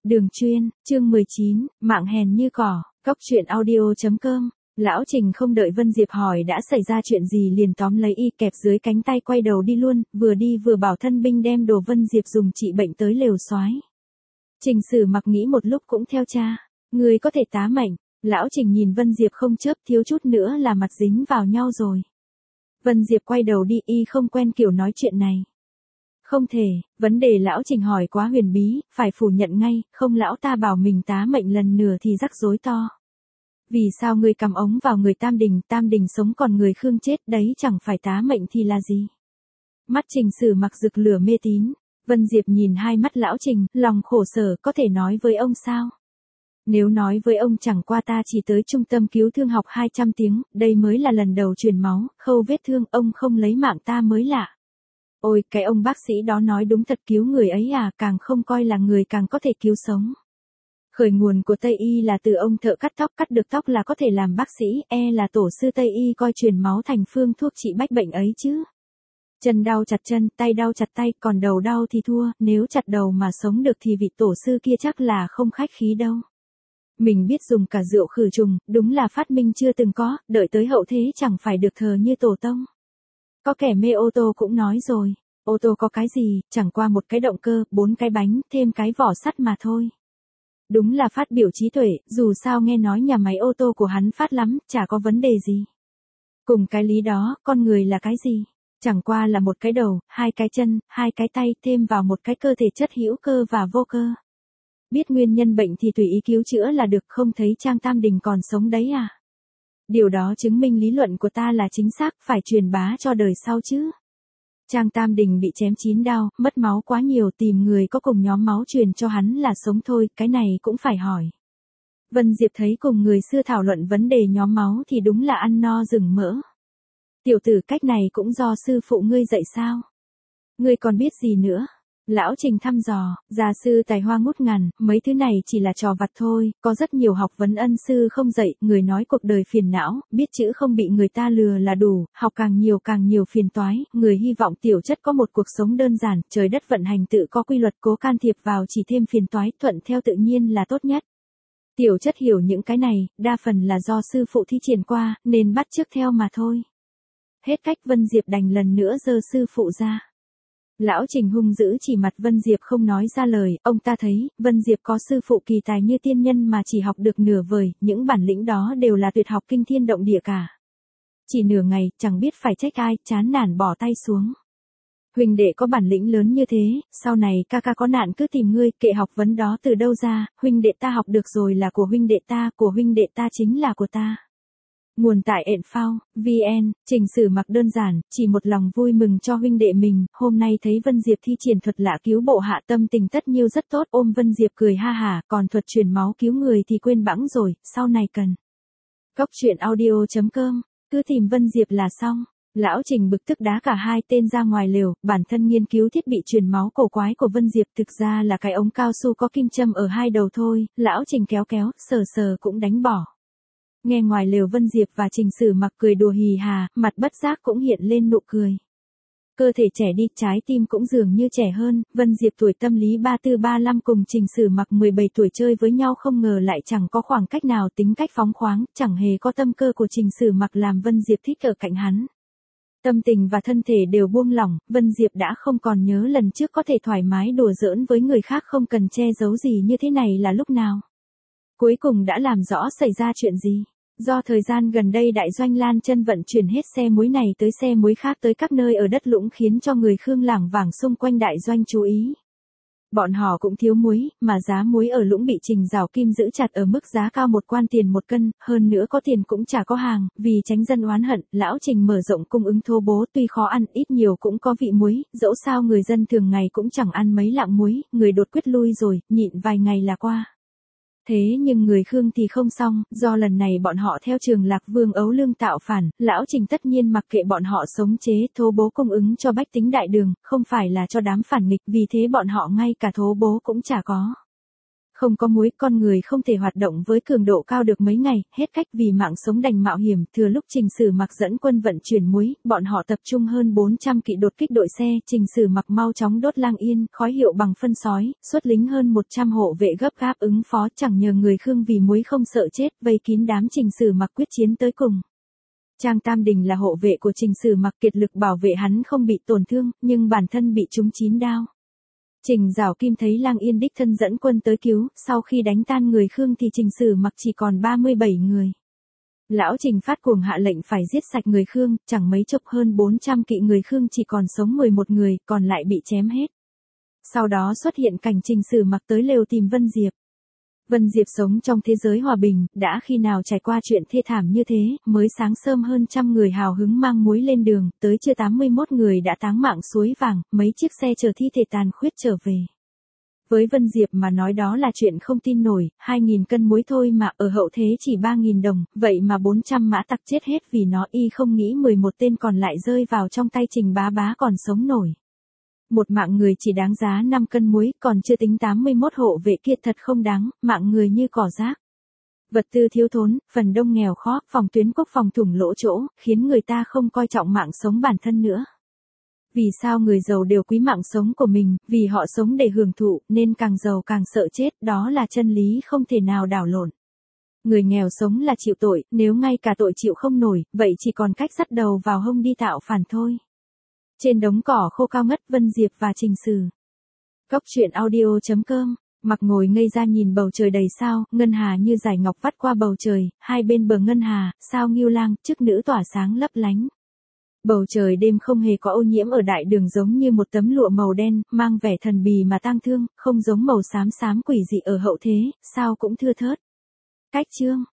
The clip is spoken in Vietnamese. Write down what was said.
Đường Chuyên, chương 19, mạng hèn như cỏ, cóc truyện audio.com. Lão Trình không đợi Vân Diệp hỏi đã xảy ra chuyện gì liền tóm lấy y kẹp dưới cánh tay quay đầu đi luôn, vừa đi vừa bảo thân binh đem đồ Vân Diệp dùng trị bệnh tới lều soái. Trình Sử Mặc nghĩ một lúc cũng theo cha, người có thể tá mệnh. Lão Trình nhìn Vân Diệp không chớp, thiếu chút nữa là mặt dính vào nhau rồi. Vân Diệp quay đầu đi, y không quen kiểu nói chuyện này. Không thể, vấn đề lão Trình hỏi quá huyền bí, phải phủ nhận ngay, không lão ta bảo mình tá mệnh lần nửa thì rắc rối to. Vì sao người cắm ống vào người Tam Đình sống còn người Khương chết, đấy chẳng phải tá mệnh thì là gì? Mắt Trình Sử Mặc rực lửa mê tín. Vân Diệp nhìn hai mắt lão Trình, lòng khổ sở, có thể nói với ông sao? Nếu nói với ông chẳng qua ta chỉ tới trung tâm cứu thương học 200 tiếng, đây mới là lần đầu truyền máu, khâu vết thương, ông không lấy mạng ta mới lạ. Ôi, cái ông bác sĩ đó nói đúng thật, cứu người ấy à, càng không coi là người càng có thể cứu sống. Khởi nguồn của Tây Y là từ ông thợ cắt tóc, cắt được tóc là có thể làm bác sĩ, là tổ sư Tây Y coi truyền máu thành phương thuốc trị bách bệnh ấy chứ. Chân đau chặt chân, tay đau chặt tay, còn đầu đau thì thua, nếu chặt đầu mà sống được thì vị tổ sư kia chắc là không khách khí đâu. Mình biết dùng cả rượu khử trùng, đúng là phát minh chưa từng có, đợi tới hậu thế chẳng phải được thờ như tổ tông. Có kẻ mê ô tô cũng nói rồi, ô tô có cái gì, chẳng qua một cái động cơ, 4 cái bánh, thêm cái vỏ sắt mà thôi. Đúng là phát biểu trí tuệ, dù sao nghe nói nhà máy ô tô của hắn phát lắm, chả có vấn đề gì. Cùng cái lý đó, con người là cái gì? Chẳng qua là một cái đầu, 2 cái chân, 2 cái tay, thêm vào một cái cơ thể chất hữu cơ và vô cơ. Biết nguyên nhân bệnh thì tùy ý cứu chữa là được, không thấy Trang Tam Đình còn sống đấy à? Điều đó chứng minh lý luận của ta là chính xác, phải truyền bá cho đời sau chứ. Trang Tam Đình bị chém 9 đao, mất máu quá nhiều, tìm người có cùng nhóm máu truyền cho hắn là sống thôi, cái này cũng phải hỏi. Vân Diệp thấy cùng người xưa thảo luận vấn đề nhóm máu thì đúng là ăn no rừng mỡ. Tiểu tử, cách này cũng do sư phụ ngươi dạy sao? Ngươi còn biết gì nữa? Lão Trình thăm dò, gia sư tài hoa ngút ngàn, mấy thứ này chỉ là trò vặt thôi, có rất nhiều học vấn ân sư không dạy, người nói cuộc đời phiền não, biết chữ không bị người ta lừa là đủ, học càng nhiều phiền toái, người hy vọng tiểu chất có một cuộc sống đơn giản, trời đất vận hành tự có quy luật, cố can thiệp vào chỉ thêm phiền toái, thuận theo tự nhiên là tốt nhất. Tiểu chất hiểu những cái này, đa phần là do sư phụ thi triển qua, nên bắt chước theo mà thôi. Hết cách, Vân Diệp đành lần nữa giơ sư phụ ra. Lão Trình hung dữ chỉ mặt Vân Diệp không nói ra lời, ông ta thấy, Vân Diệp có sư phụ kỳ tài như tiên nhân mà chỉ học được nửa vời, những bản lĩnh đó đều là tuyệt học kinh thiên động địa cả. Chỉ nửa ngày, chẳng biết phải trách ai, chán nản bỏ tay xuống. Huynh đệ có bản lĩnh lớn như thế, sau này ca ca có nạn cứ tìm ngươi, kệ học vấn đó từ đâu ra, huynh đệ ta học được rồi là của huynh đệ ta chính là của ta. Nguồn tại ện.phao, vn, Trình Sử Mặc đơn giản, chỉ một lòng vui mừng cho huynh đệ mình, hôm nay thấy Vân Diệp thi triển thuật lạ cứu bộ hạ, tâm tình tất nhiêu rất tốt, ôm Vân Diệp cười ha hả, còn thuật truyền máu cứu người thì quên bẵng rồi, sau này cần. Cóc truyện audio.com, cứ tìm Vân Diệp là xong. Lão Trình bực tức đá cả hai tên ra ngoài lều, bản thân nghiên cứu thiết bị truyền máu cổ quái của Vân Diệp, thực ra là cái ống cao su có kim châm ở hai đầu thôi, lão Trình kéo, sờ cũng đánh bỏ. Nghe ngoài lều Vân Diệp và Trình Sử Mặc cười đùa hì hà, mặt bất giác cũng hiện lên nụ cười. Cơ thể trẻ đi, trái tim cũng dường như trẻ hơn, Vân Diệp tuổi tâm lý 34-35 cùng Trình Sử Mặc 17 tuổi chơi với nhau không ngờ lại chẳng có khoảng cách nào, tính cách phóng khoáng, chẳng hề có tâm cơ của Trình Sử Mặc làm Vân Diệp thích ở cạnh hắn. Tâm tình và thân thể đều buông lỏng, Vân Diệp đã không còn nhớ lần trước có thể thoải mái đùa giỡn với người khác không cần che giấu gì như thế này là lúc nào. Cuối cùng đã làm rõ xảy ra chuyện gì. Do thời gian gần đây đại doanh Lan Chân vận chuyển hết xe muối này tới xe muối khác tới các nơi ở đất Lũng khiến cho người Khương lảng vảng xung quanh đại doanh chú ý. Bọn họ cũng thiếu muối, mà giá muối ở Lũng bị Trình Giảo Kim giữ chặt ở mức giá cao 1 quan tiền 1 cân, hơn nữa có tiền cũng chả có hàng, vì tránh dân oán hận, lão Trình mở rộng cung ứng thô bố, tuy khó ăn, ít nhiều cũng có vị muối, dẫu sao người dân thường ngày cũng chẳng ăn mấy lạng muối, người đột quyết lui rồi, nhịn vài ngày là qua. Thế nhưng người Khương thì không xong, do lần này bọn họ theo Trường Lạc Vương Ấu Lương tạo phản, lão Trình tất nhiên mặc kệ bọn họ sống chế thố bố cung ứng cho bách tính đại đường, không phải là cho đám phản nghịch, vì thế bọn họ ngay cả thố bố cũng chả có. Không có muối, con người không thể hoạt động với cường độ cao được mấy ngày, hết cách vì mạng sống đành mạo hiểm. Thừa lúc Trình Sử Mặc dẫn quân vận chuyển muối, bọn họ tập trung hơn 400 kỵ đột kích đội xe, Trình Sử Mặc mau chóng đốt Lang Yên, khói hiệu bằng phân sói, xuất lính hơn 100 hộ vệ gấp gáp ứng phó, chẳng nhờ người Khương vì muối không sợ chết, vây kín đám Trình Sử Mặc quyết chiến tới cùng. Trang Tam Đình là hộ vệ của Trình Sử Mặc, kiệt lực bảo vệ hắn không bị tổn thương, nhưng bản thân bị trúng 9 đao. Trình Giảo Kim thấy Lang Yên đích thân dẫn quân tới cứu, sau khi đánh tan người Khương thì Trình Sử Mặc chỉ còn 37 người. Lão Trình phát cuồng hạ lệnh phải giết sạch người Khương, chẳng mấy chốc hơn 400 kỵ người Khương chỉ còn sống 11 người, còn lại bị chém hết. Sau đó xuất hiện cảnh Trình Sử Mặc tới lều tìm Vân Diệp. Vân Diệp sống trong thế giới hòa bình, đã khi nào trải qua chuyện thê thảm như thế, mới sáng sớm hơn 100 người hào hứng mang muối lên đường, tới trưa 81 người đã táng mạng suối vàng, mấy chiếc xe chở thi thể tàn khuyết trở về. Với Vân Diệp mà nói đó là chuyện không tin nổi, 2.000 cân muối thôi mà ở hậu thế chỉ 3.000 đồng, vậy mà 400 mã tặc chết hết vì nó, y không nghĩ 11 tên còn lại rơi vào trong tay Trình Bá Bá còn sống nổi. Một mạng người chỉ đáng giá 5 cân muối, còn chưa tính 81 hộ vệ kia thật không đáng, mạng người như cỏ rác. Vật tư thiếu thốn, phần đông nghèo khó, phòng tuyến quốc phòng thủng lỗ chỗ, khiến người ta không coi trọng mạng sống bản thân nữa. Vì sao người giàu đều quý mạng sống của mình, vì họ sống để hưởng thụ, nên càng giàu càng sợ chết, đó là chân lý không thể nào đảo lộn. Người nghèo sống là chịu tội, nếu ngay cả tội chịu không nổi, vậy chỉ còn cách dắt đầu vào hông đi tạo phản thôi. Trên đống cỏ khô cao ngất, Vân Diệp và Trình Sử. Cốc truyện audio.com. Mặc ngồi ngây ra nhìn bầu trời đầy sao, ngân hà như dải ngọc vắt qua bầu trời, hai bên bờ ngân hà, sao nghiêu lang, chức nữ tỏa sáng lấp lánh. Bầu trời đêm không hề có ô nhiễm ở đại đường, giống như một tấm lụa màu đen, mang vẻ thần bì mà tang thương, không giống màu xám xám quỷ dị ở hậu thế, sao cũng thưa thớt. Cách chương.